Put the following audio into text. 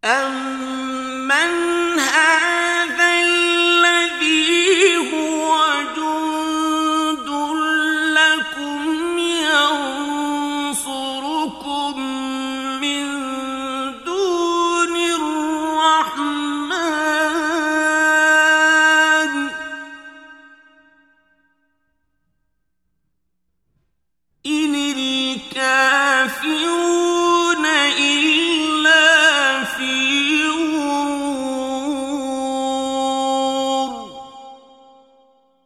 أَمَّنْ هَٰذَا الَّذِي هُوَ جُندٌ لَّكُمْ يَنصُرُكُم مِّن دُونِ الرَّحْمَٰنِ إِنِ الْكَافِرُونَ